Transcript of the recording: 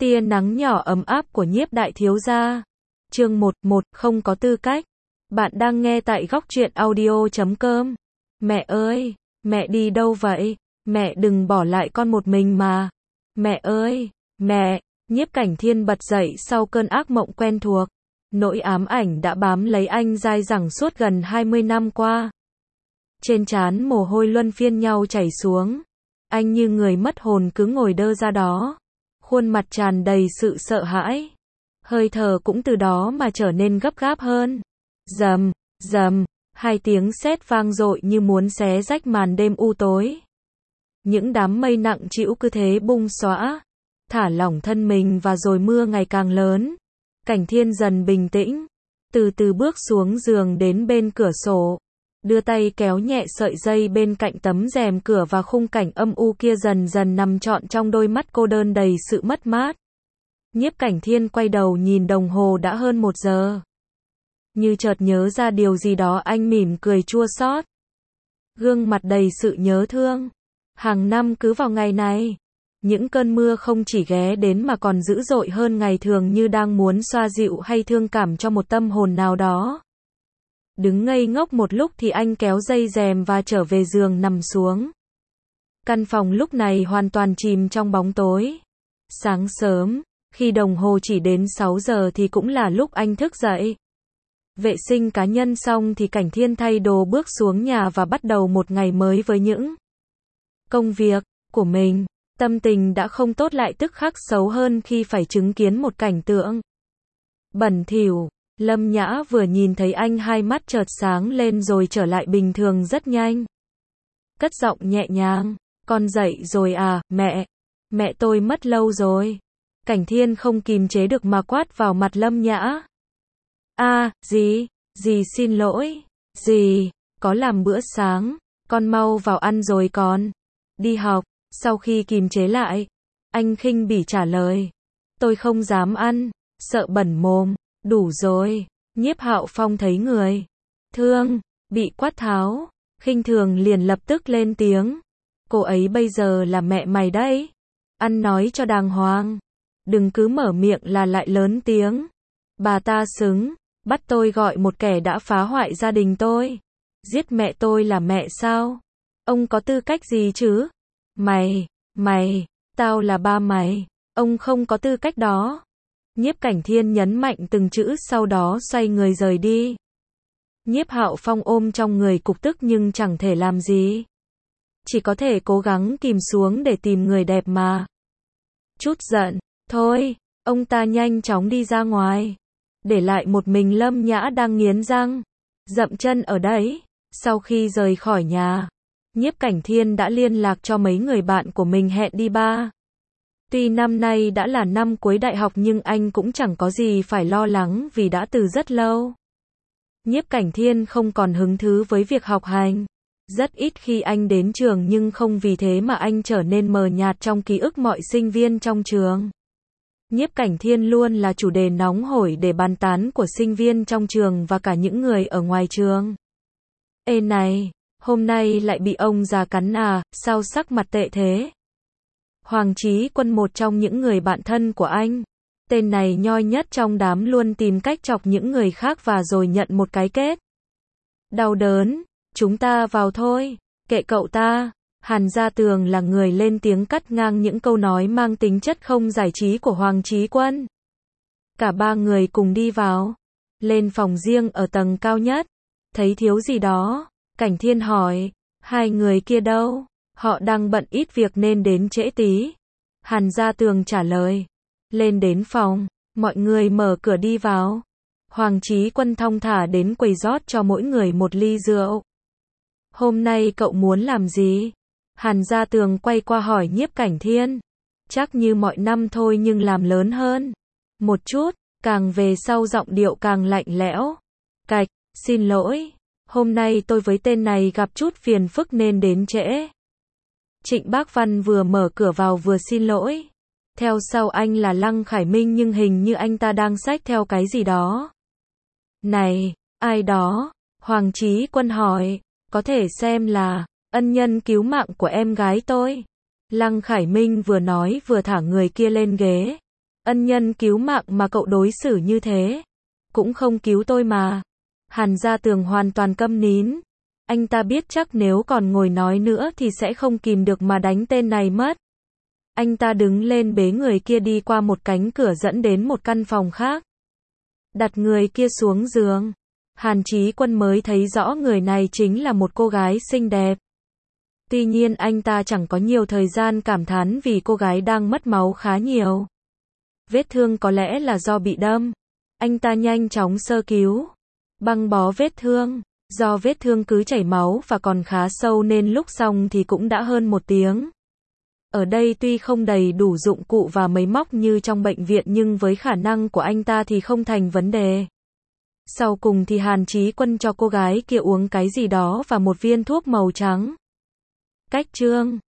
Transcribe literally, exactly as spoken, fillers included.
Tia nắng nhỏ ấm áp của Nhiếp đại thiếu gia. Chương một một Không có tư cách. Bạn đang nghe tại góc truyện audio chấm com. Mẹ ơi, mẹ đi đâu vậy? Mẹ đừng bỏ lại con một mình mà. Mẹ ơi, mẹ. Nhiếp Cảnh Thiên bật dậy sau cơn ác mộng quen thuộc. Nỗi ám ảnh đã bám lấy anh dai dẳng suốt gần hai mươi năm qua. Trên trán mồ hôi luân phiên nhau chảy xuống. Anh như người mất hồn cứ ngồi đơ ra đó. Khuôn mặt tràn đầy sự sợ hãi. Hơi thở cũng từ đó mà trở nên gấp gáp hơn. Rầm, rầm, hai tiếng sét vang dội như muốn xé rách màn đêm u tối. Những đám mây nặng trĩu cứ thế bung xõa, thả lỏng thân mình và rồi mưa ngày càng lớn. Cảnh Thiên dần bình tĩnh, từ từ bước xuống giường đến bên cửa sổ, đưa tay kéo nhẹ sợi dây bên cạnh tấm rèm cửa và khung cảnh âm u kia dần dần nằm trọn trong đôi mắt cô đơn đầy sự mất mát. Nhiếp Cảnh Thiên quay đầu nhìn đồng hồ đã hơn một giờ. Như chợt nhớ ra điều gì đó anh mỉm cười chua xót. Gương mặt đầy sự nhớ thương. Hàng năm cứ vào ngày này, những cơn mưa không chỉ ghé đến mà còn dữ dội hơn ngày thường như đang muốn xoa dịu hay thương cảm cho một tâm hồn nào đó. Đứng ngây ngốc một lúc thì anh kéo dây rèm và trở về giường nằm xuống. Căn phòng lúc này hoàn toàn chìm trong bóng tối. Sáng sớm, khi đồng hồ chỉ đến sáu giờ thì cũng là lúc anh thức dậy. Vệ sinh cá nhân xong thì Cảnh Thiên thay đồ bước xuống nhà và bắt đầu một ngày mới với những công việc của mình. Tâm tình đã không tốt lại tức khắc xấu hơn khi phải chứng kiến một cảnh tượng bẩn thỉu. Lâm Nhã vừa nhìn thấy anh hai mắt chợt sáng lên rồi trở lại bình thường rất nhanh. Cất giọng nhẹ nhàng, con dậy rồi à, mẹ? Mẹ tôi mất lâu rồi. Cảnh Thiên không kìm chế được mà quát vào mặt Lâm Nhã. À, gì? Dì xin lỗi. Dì, có làm bữa sáng, con mau vào ăn rồi con. Đi học. Sau khi kìm chế lại, anh khinh bỉ trả lời. Tôi không dám ăn, sợ bẩn mồm. Đủ rồi. Nhiếp Hạo Phong thấy người thương bị quát tháo, khinh thường liền lập tức lên tiếng. Cô ấy bây giờ là mẹ mày đấy. Ăn nói cho đàng hoàng. Đừng cứ mở miệng là lại lớn tiếng. Bà ta xứng, bắt tôi gọi một kẻ đã phá hoại gia đình tôi. Giết mẹ tôi là mẹ sao? Ông có tư cách gì chứ? Mày, mày, tao là ba mày. Ông không có tư cách đó. Nhiếp Cảnh Thiên nhấn mạnh từng chữ sau đó xoay người rời đi. Nhiếp Hạo Phong ôm trong người cục tức nhưng chẳng thể làm gì. Chỉ có thể cố gắng kìm xuống để tìm người đẹp mà. Chút giận, thôi, ông ta nhanh chóng đi ra ngoài. Để lại một mình Lâm Nhã đang nghiến răng, dậm chân ở đấy. Sau khi rời khỏi nhà, Nhiếp Cảnh Thiên đã liên lạc cho mấy người bạn của mình hẹn đi bar. Tuy năm nay đã là năm cuối đại học nhưng anh cũng chẳng có gì phải lo lắng vì đã từ rất lâu. Nhiếp Cảnh Thiên không còn hứng thú với việc học hành. Rất ít khi anh đến trường nhưng không vì thế mà anh trở nên mờ nhạt trong ký ức mọi sinh viên trong trường. Nhiếp Cảnh Thiên luôn là chủ đề nóng hổi để bàn tán của sinh viên trong trường và cả những người ở ngoài trường. Ê này, hôm nay lại bị ông già cắn à, sao sắc mặt tệ thế? Hoàng Chí Quân, một trong những người bạn thân của anh. Tên này nhoi nhất trong đám, luôn tìm cách chọc những người khác và rồi nhận một cái kết đau đớn. Chúng ta vào thôi, kệ cậu ta. Hàn Gia Tường là người lên tiếng cắt ngang những câu nói mang tính chất không giải trí của Hoàng Chí Quân. Cả ba người cùng đi vào. Lên phòng riêng ở tầng cao nhất. Thấy thiếu gì đó, Cảnh Thiên hỏi, hai người kia đâu? Họ đang bận ít việc nên đến trễ tí. Hàn Gia Tường trả lời. Lên đến phòng, mọi người mở cửa đi vào. Hoàng Chí Quân thong thả đến quầy rót cho mỗi người một ly rượu. Hôm nay cậu muốn làm gì? Hàn Gia Tường quay qua hỏi Nhiếp Cảnh Thiên. Chắc như mọi năm thôi nhưng làm lớn hơn một chút, càng về sau giọng điệu càng lạnh lẽo. Cạch, xin lỗi, hôm nay tôi với tên này gặp chút phiền phức nên đến trễ. Trịnh Bác Văn vừa mở cửa vào vừa xin lỗi. Theo sau anh là Lăng Khải Minh nhưng hình như anh ta đang xách theo cái gì đó. Này, ai đó? Hoàng Chí Quân hỏi. Có thể xem là ân nhân cứu mạng của em gái tôi. Lăng Khải Minh vừa nói vừa thả người kia lên ghế. Ân nhân cứu mạng mà cậu đối xử như thế. Cũng không cứu tôi mà. Hàn Gia Tường hoàn toàn câm nín. Anh ta biết chắc nếu còn ngồi nói nữa thì sẽ không kìm được mà đánh tên này mất. Anh ta đứng lên bế người kia đi qua một cánh cửa dẫn đến một căn phòng khác. Đặt người kia xuống giường. Hàn Chí Quân mới thấy rõ người này chính là một cô gái xinh đẹp. Tuy nhiên anh ta chẳng có nhiều thời gian cảm thán vì cô gái đang mất máu khá nhiều. Vết thương có lẽ là do bị đâm. Anh ta nhanh chóng sơ cứu. Băng bó vết thương. Do vết thương cứ chảy máu và còn khá sâu nên lúc xong thì cũng đã hơn một tiếng. Ở đây tuy không đầy đủ dụng cụ và máy móc như trong bệnh viện nhưng với khả năng của anh ta thì không thành vấn đề. Sau cùng thì Hàn Chí Quân cho cô gái kia uống cái gì đó và một viên thuốc màu trắng. Cách chương